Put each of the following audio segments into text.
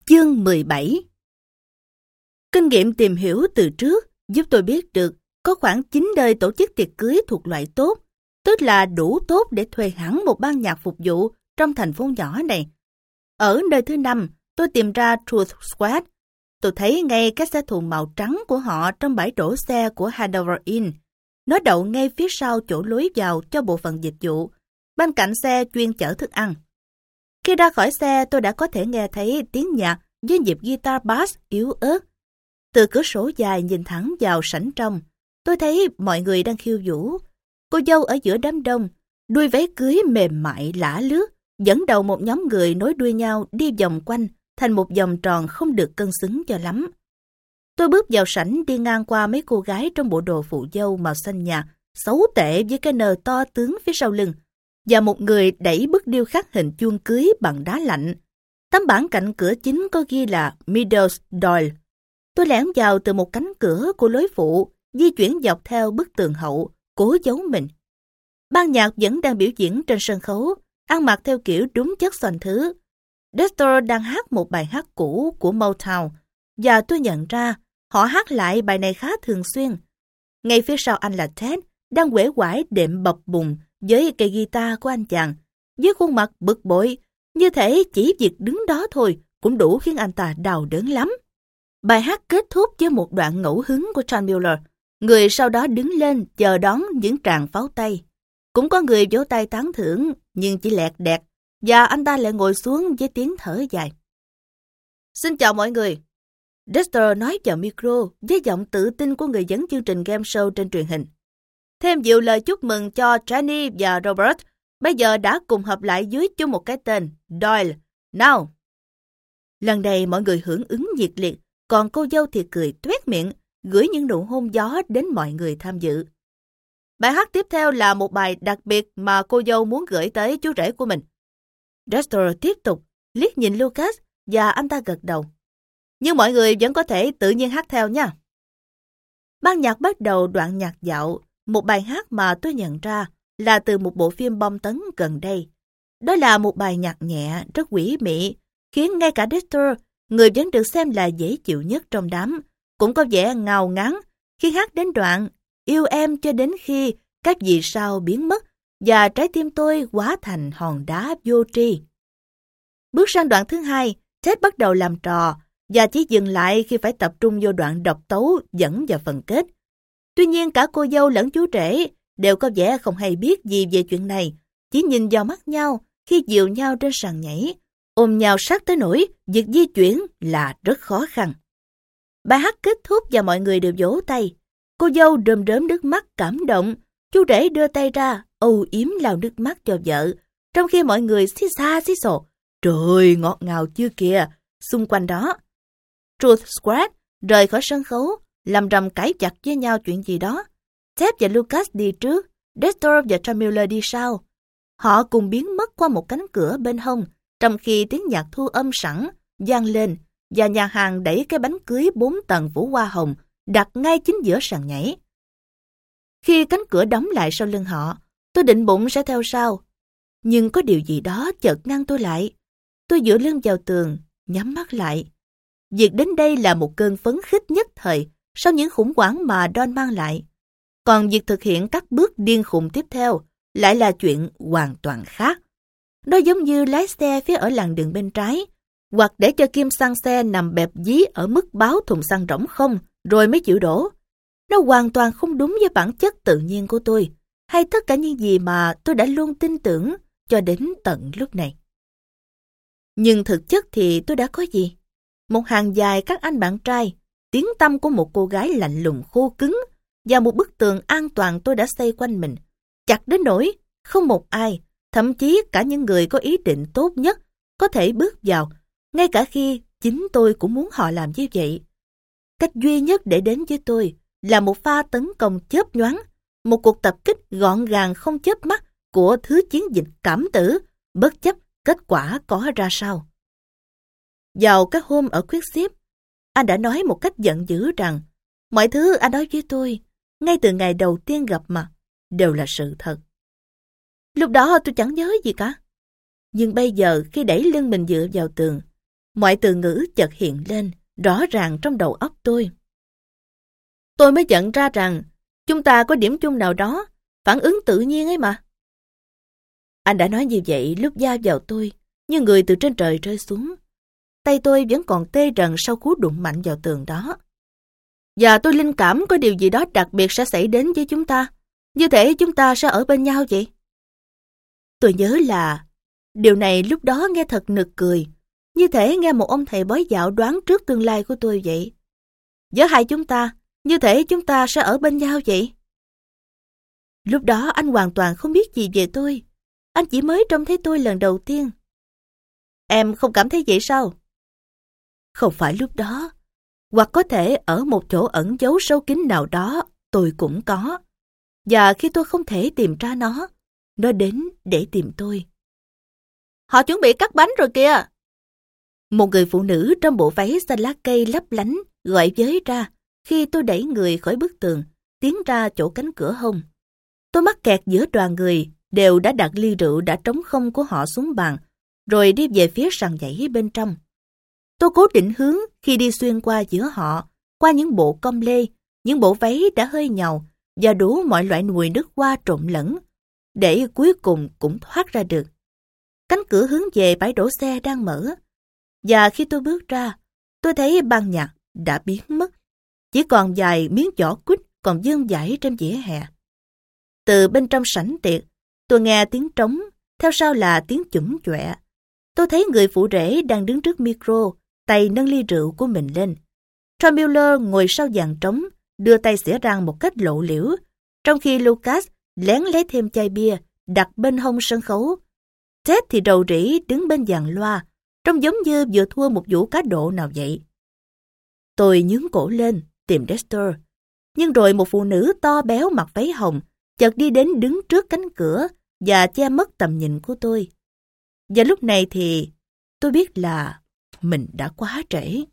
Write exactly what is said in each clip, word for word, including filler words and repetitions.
Chương mười bảy. Kinh nghiệm tìm hiểu từ trước giúp tôi biết được có khoảng chín đời tổ chức tiệc cưới thuộc loại tốt, tức là đủ tốt để thuê hẳn một ban nhạc phục vụ trong thành phố nhỏ này. Ở nơi thứ năm, tôi tìm ra Truth Squad. Tôi thấy ngay cái xe thùng màu trắng của họ trong bãi đổ xe của Hanover Inn. Nó đậu ngay phía sau chỗ lối vào cho bộ phận dịch vụ, bên cạnh xe chuyên chở thức ăn. Khi ra khỏi xe, tôi đã có thể nghe thấy tiếng nhạc với nhịp guitar bass yếu ớt. Từ cửa sổ dài nhìn thẳng vào sảnh trong, tôi thấy mọi người đang khiêu vũ. Cô dâu ở giữa đám đông, đuôi váy cưới mềm mại lả lướt, dẫn đầu một nhóm người nối đuôi nhau đi vòng quanh thành một vòng tròn không được cân xứng cho lắm. Tôi bước vào sảnh đi ngang qua mấy cô gái trong bộ đồ phụ dâu màu xanh nhạt, xấu tệ với cái nơ to tướng phía sau lưng, và một người đẩy bức điêu khắc hình chuông cưới bằng đá lạnh. Tấm bảng cạnh cửa chính có ghi là Meadows Doyle. Tôi lẻn vào từ một cánh cửa của lối phụ, di chuyển dọc theo bức tường hậu, cố giấu mình. Ban nhạc vẫn đang biểu diễn trên sân khấu, ăn mặc theo kiểu đúng chất xoành thứ. Dexter đang hát một bài hát cũ của Motown, và tôi nhận ra họ hát lại bài này khá thường xuyên. Ngay phía sau anh là Ted, đang uể oải đệm bập bùng với cây guitar của anh chàng, với khuôn mặt bực bội, như thể chỉ việc đứng đó thôi cũng đủ khiến anh ta đau đớn lắm. Bài hát kết thúc với một đoạn ngẫu hứng của John Mueller, người sau đó đứng lên chờ đón những tràng pháo tay. Cũng có người vỗ tay tán thưởng, nhưng chỉ lẹt đẹt, và anh ta lại ngồi xuống với tiếng thở dài. Xin chào mọi người. Dexter nói vào micro với giọng tự tin của người dẫn chương trình game show trên truyền hình. Thêm nhiều lời chúc mừng cho Jenny và Robert, bây giờ đã cùng hợp lại dưới chung một cái tên, Doyle. Nào! Lần này mọi người hưởng ứng nhiệt liệt, còn cô dâu thì cười toét miệng, gửi những nụ hôn gió đến mọi người tham dự. Bài hát tiếp theo là một bài đặc biệt mà cô dâu muốn gửi tới chú rể của mình. Dexter tiếp tục liếc nhìn Lucas và anh ta gật đầu. Nhưng mọi người vẫn có thể tự nhiên hát theo nha. Ban nhạc bắt đầu đoạn nhạc dạo, một bài hát mà tôi nhận ra là từ một bộ phim bom tấn gần đây. Đó là một bài nhạc nhẹ, rất quỷ mị, khiến ngay cả Dexter, người vẫn được xem là dễ chịu nhất trong đám, cũng có vẻ ngao ngán khi hát đến đoạn yêu em cho đến khi các vì sao biến mất và trái tim tôi hóa thành hòn đá vô tri. Bước sang đoạn thứ hai, Ted bắt đầu làm trò và chỉ dừng lại khi phải tập trung vô đoạn độc tấu dẫn vào phần kết. Tuy nhiên cả cô dâu lẫn chú rể đều có vẻ không hay biết gì về chuyện này, chỉ nhìn vào mắt nhau khi dìu nhau trên sàn nhảy, ôm nhau sát tới nỗi việc di chuyển là rất khó khăn. Bài hát kết thúc và mọi người đều vỗ tay. Cô dâu rơm rớm nước mắt cảm động, chú rể đưa tay ra âu yếm lau nước mắt cho vợ, trong khi mọi người xí xa xí xồ. Trời, ngọt ngào chưa kìa, xung quanh đó. Truth Squad rời khỏi sân khấu, làm rầm cãi chặt với nhau chuyện gì đó. Ted và Lucas đi trước, Dexter và John Mueller đi sau. Họ cùng biến mất qua một cánh cửa bên hông, trong khi tiếng nhạc thu âm sẵn vang lên và nhà hàng đẩy cái bánh cưới bốn tầng phủ hoa hồng đặt ngay chính giữa sàn nhảy. Khi cánh cửa đóng lại sau lưng họ, tôi định bụng sẽ theo sau. Nhưng có điều gì đó chợt ngăn tôi lại. Tôi dựa lưng vào tường, nhắm mắt lại. Việc đến đây là một cơn phấn khích nhất thời sau những khủng hoảng mà Don mang lại. Còn việc thực hiện các bước điên khùng tiếp theo lại là chuyện hoàn toàn khác. Nó giống như lái xe phía ở làn đường bên trái, hoặc để cho kim xăng xe nằm bẹp dí ở mức báo thùng xăng rỗng không rồi mới chịu đổ. Nó hoàn toàn không đúng với bản chất tự nhiên của tôi, hay tất cả những gì mà tôi đã luôn tin tưởng cho đến tận lúc này. Nhưng thực chất thì tôi đã có gì? Một hàng dài các anh bạn trai, tiếng tăm của một cô gái lạnh lùng khô cứng và một bức tường an toàn tôi đã xây quanh mình, chặt đến nỗi không một ai, thậm chí cả những người có ý định tốt nhất, có thể bước vào, ngay cả khi chính tôi cũng muốn họ làm như vậy. Cách duy nhất để đến với tôi là một pha tấn công chớp nhoáng, một cuộc tập kích gọn gàng không chớp mắt của thứ chiến dịch cảm tử, bất chấp kết quả có ra sao. Vào các hôm ở khuyết xếp, anh đã nói một cách giận dữ rằng mọi thứ anh nói với tôi, ngay từ ngày đầu tiên gặp mặt, đều là sự thật. Lúc đó tôi chẳng nhớ gì cả. Nhưng bây giờ khi đẩy lưng mình dựa vào tường, Mọi từ ngữ chợt hiện lên, rõ ràng trong đầu óc tôi. Tôi mới nhận ra rằng chúng ta có điểm chung nào đó, phản ứng tự nhiên ấy mà. Anh đã nói như vậy lúc va vào tôi, như người từ trên trời rơi xuống. Tay tôi vẫn còn tê rần sau cú đụng mạnh vào tường đó. Và tôi linh cảm có điều gì đó đặc biệt sẽ xảy đến với chúng ta, như thể chúng ta sẽ ở bên nhau vậy. Tôi nhớ là điều này lúc đó nghe thật nực cười, như thể nghe một ông thầy bói dạo đoán trước tương lai của tôi vậy. Giữa hai chúng ta, như thể chúng ta sẽ ở bên nhau vậy. Lúc đó anh hoàn toàn không biết gì về tôi. Anh chỉ mới trông thấy tôi lần đầu tiên. Em không cảm thấy vậy sao? Không phải lúc đó. Hoặc có thể ở một chỗ ẩn giấu sâu kín nào đó, tôi cũng có. Và khi tôi không thể tìm ra nó, nó đến để tìm tôi. Họ chuẩn bị cắt bánh rồi kìa. Một người phụ nữ trong bộ váy xanh lá cây lấp lánh gọi với ra khi tôi đẩy người khỏi bức tường, tiến ra chỗ cánh cửa hông. Tôi mắc kẹt giữa đoàn người, đều đã đặt ly rượu đã trống không của họ xuống bàn, rồi đi về phía sàn nhảy bên trong. Tôi cố định hướng khi đi xuyên qua giữa họ, qua những bộ com lê, những bộ váy đã hơi nhàu và đủ mọi loại mùi nước hoa trộn lẫn, để cuối cùng cũng thoát ra được. Cánh cửa hướng về bãi đổ xe đang mở, và khi tôi bước ra, tôi thấy ban nhạc đã biến mất, chỉ còn vài miếng vỏ quýt còn vương vãi trên vỉa hè. Từ bên trong sảnh tiệc, tôi nghe tiếng trống, theo sau là tiếng chủng chọe. Tôi thấy người phụ rể đang đứng trước micro, tay nâng ly rượu của mình lên. Tom Miller ngồi sau dàn trống, đưa tay xỉa răng một cách lộ liễu, trong khi Lucas lén lấy thêm chai bia, đặt bên hông sân khấu. Ted thì rầu rĩ đứng bên dàn loa, trông giống như vừa thua một vụ cá độ nào vậy. Tôi nhướng cổ lên, tìm Dexter. Nhưng rồi một phụ nữ to béo mặc váy hồng, chợt đi đến đứng trước cánh cửa và che mất tầm nhìn của tôi. Và lúc này thì tôi biết là mình đã quá trễ.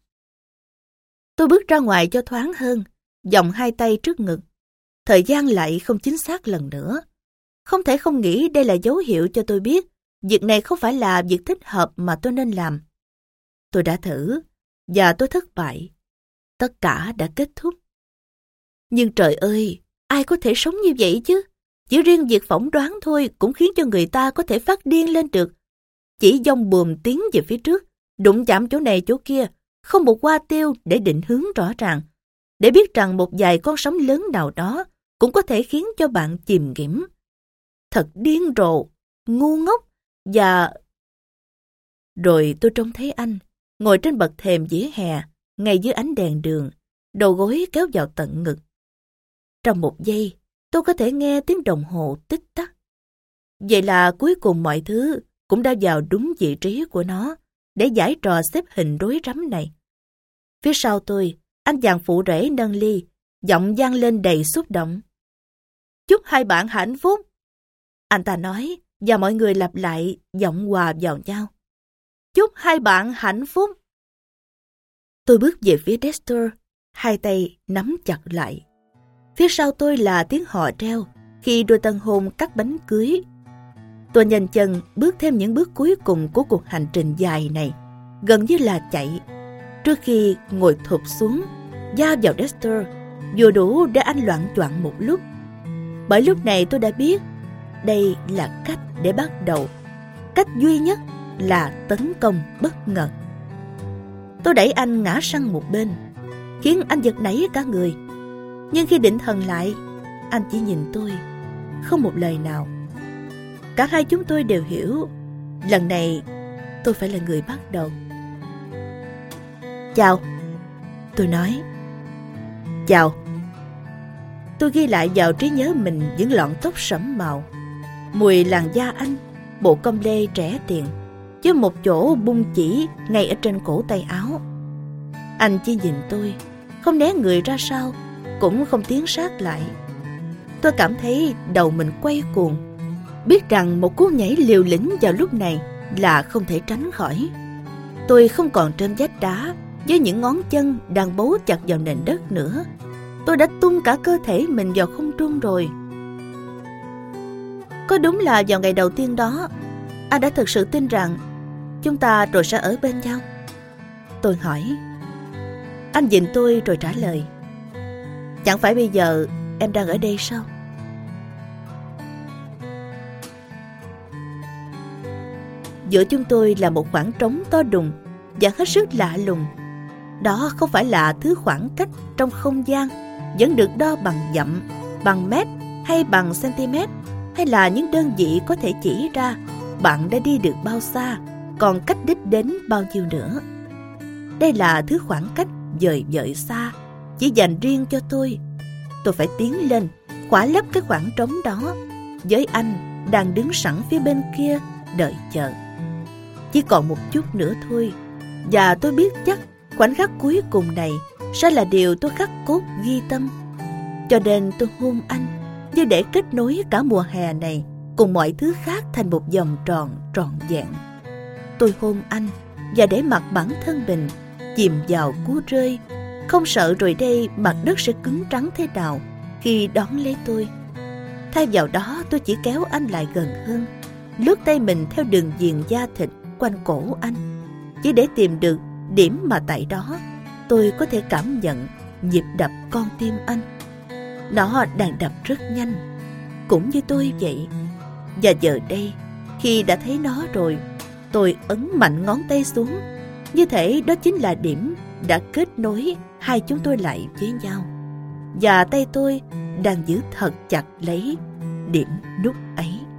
Tôi bước ra ngoài cho thoáng hơn, vòng hai tay trước ngực. Thời gian lại không chính xác lần nữa. Không thể không nghĩ đây là dấu hiệu cho tôi biết việc này không phải là việc thích hợp mà tôi nên làm. Tôi đã thử, và tôi thất bại. Tất cả đã kết thúc. Nhưng trời ơi, ai có thể sống như vậy chứ? Chỉ riêng việc phỏng đoán thôi cũng khiến cho người ta có thể phát điên lên được. Chỉ dông buồm tiến về phía trước, đụng chạm chỗ này chỗ kia, không một hoa tiêu để định hướng rõ ràng, để biết rằng một vài con sóng lớn nào đó cũng có thể khiến cho bạn chìm nghỉm. Thật điên rồ, ngu ngốc, và... Rồi tôi trông thấy anh, ngồi trên bậc thềm vỉa hè, ngay dưới ánh đèn đường, đầu gối kéo vào tận ngực. Trong một giây, tôi có thể nghe tiếng đồng hồ tích tắc. Vậy là cuối cùng mọi thứ cũng đã vào đúng vị trí của nó, để giải trò xếp hình rối rắm này. Phía sau tôi, anh chàng phụ rể nâng ly, giọng vang lên đầy xúc động. Chúc hai bạn hạnh phúc. Anh ta nói, và mọi người lặp lại giọng hòa vào nhau. Chúc hai bạn hạnh phúc. Tôi bước về phía Dexter, hai tay nắm chặt lại. Phía sau tôi là tiếng hò reo khi đôi tân hôn cắt bánh cưới. Tôi nhanh chân bước thêm những bước cuối cùng của cuộc hành trình dài này, gần như là chạy, trước khi ngồi thụp xuống, va vào Dexter, vừa đủ để anh loạng choạng một lúc. Bởi lúc này tôi đã biết, đây là cách để bắt đầu. Cách duy nhất là tấn công bất ngờ. Tôi đẩy anh ngã sang một bên, khiến anh giật nảy cả người. Nhưng khi định thần lại, anh chỉ nhìn tôi, không một lời nào. Cả hai chúng tôi đều hiểu, lần này tôi phải là người bắt đầu. Chào, tôi nói. Chào. Tôi ghi lại vào trí nhớ mình những lọn tóc sẫm màu, mùi làn da anh, bộ com lê trẻ tiền, với một chỗ bung chỉ ngay ở trên cổ tay áo. Anh chỉ nhìn tôi, không né người ra sau, cũng không tiến sát lại. Tôi cảm thấy đầu mình quay cuồng, biết rằng một cú nhảy liều lĩnh vào lúc này là không thể tránh khỏi. Tôi không còn trên vách đá với những ngón chân đang bấu chặt vào nền đất nữa. Tôi đã tung cả cơ thể mình vào không trung rồi. Có đúng là vào ngày đầu tiên đó, anh đã thực sự tin rằng chúng ta rồi sẽ ở bên nhau? Tôi hỏi. Anh nhìn tôi rồi trả lời. Chẳng phải bây giờ em đang ở đây sao? Giữa chúng tôi là một khoảng trống to đùng và hết sức lạ lùng. Đó không phải là thứ khoảng cách trong không gian vẫn được đo bằng dặm, bằng mét hay bằng cm, hay là những đơn vị có thể chỉ ra bạn đã đi được bao xa, còn cách đích đến bao nhiêu nữa. Đây là thứ khoảng cách vời vợi xa, chỉ dành riêng cho tôi. Tôi phải tiến lên, khỏa lấp cái khoảng trống đó, với anh đang đứng sẵn phía bên kia đợi chờ. Chỉ còn một chút nữa thôi, và tôi biết chắc khoảnh khắc cuối cùng này sẽ là điều tôi khắc cốt ghi tâm. Cho nên tôi hôn anh, như để kết nối cả mùa hè này cùng mọi thứ khác thành một vòng tròn trọn vẹn. Tôi hôn anh và để mặc bản thân mình chìm vào cú rơi, không sợ rồi đây mặt đất sẽ cứng rắn thế nào khi đón lấy tôi. Thay vào đó, tôi chỉ kéo anh lại gần hơn, lướt tay mình theo đường viền da thịt quanh cổ anh, chỉ để tìm được điểm mà tại đó tôi có thể cảm nhận nhịp đập con tim anh. Nó đang đập rất nhanh, cũng như tôi vậy. Và giờ đây, khi đã thấy nó rồi, tôi ấn mạnh ngón tay xuống, như thể đó chính là điểm đã kết nối hai chúng tôi lại với nhau. Và tay tôi đang giữ thật chặt lấy điểm nút ấy.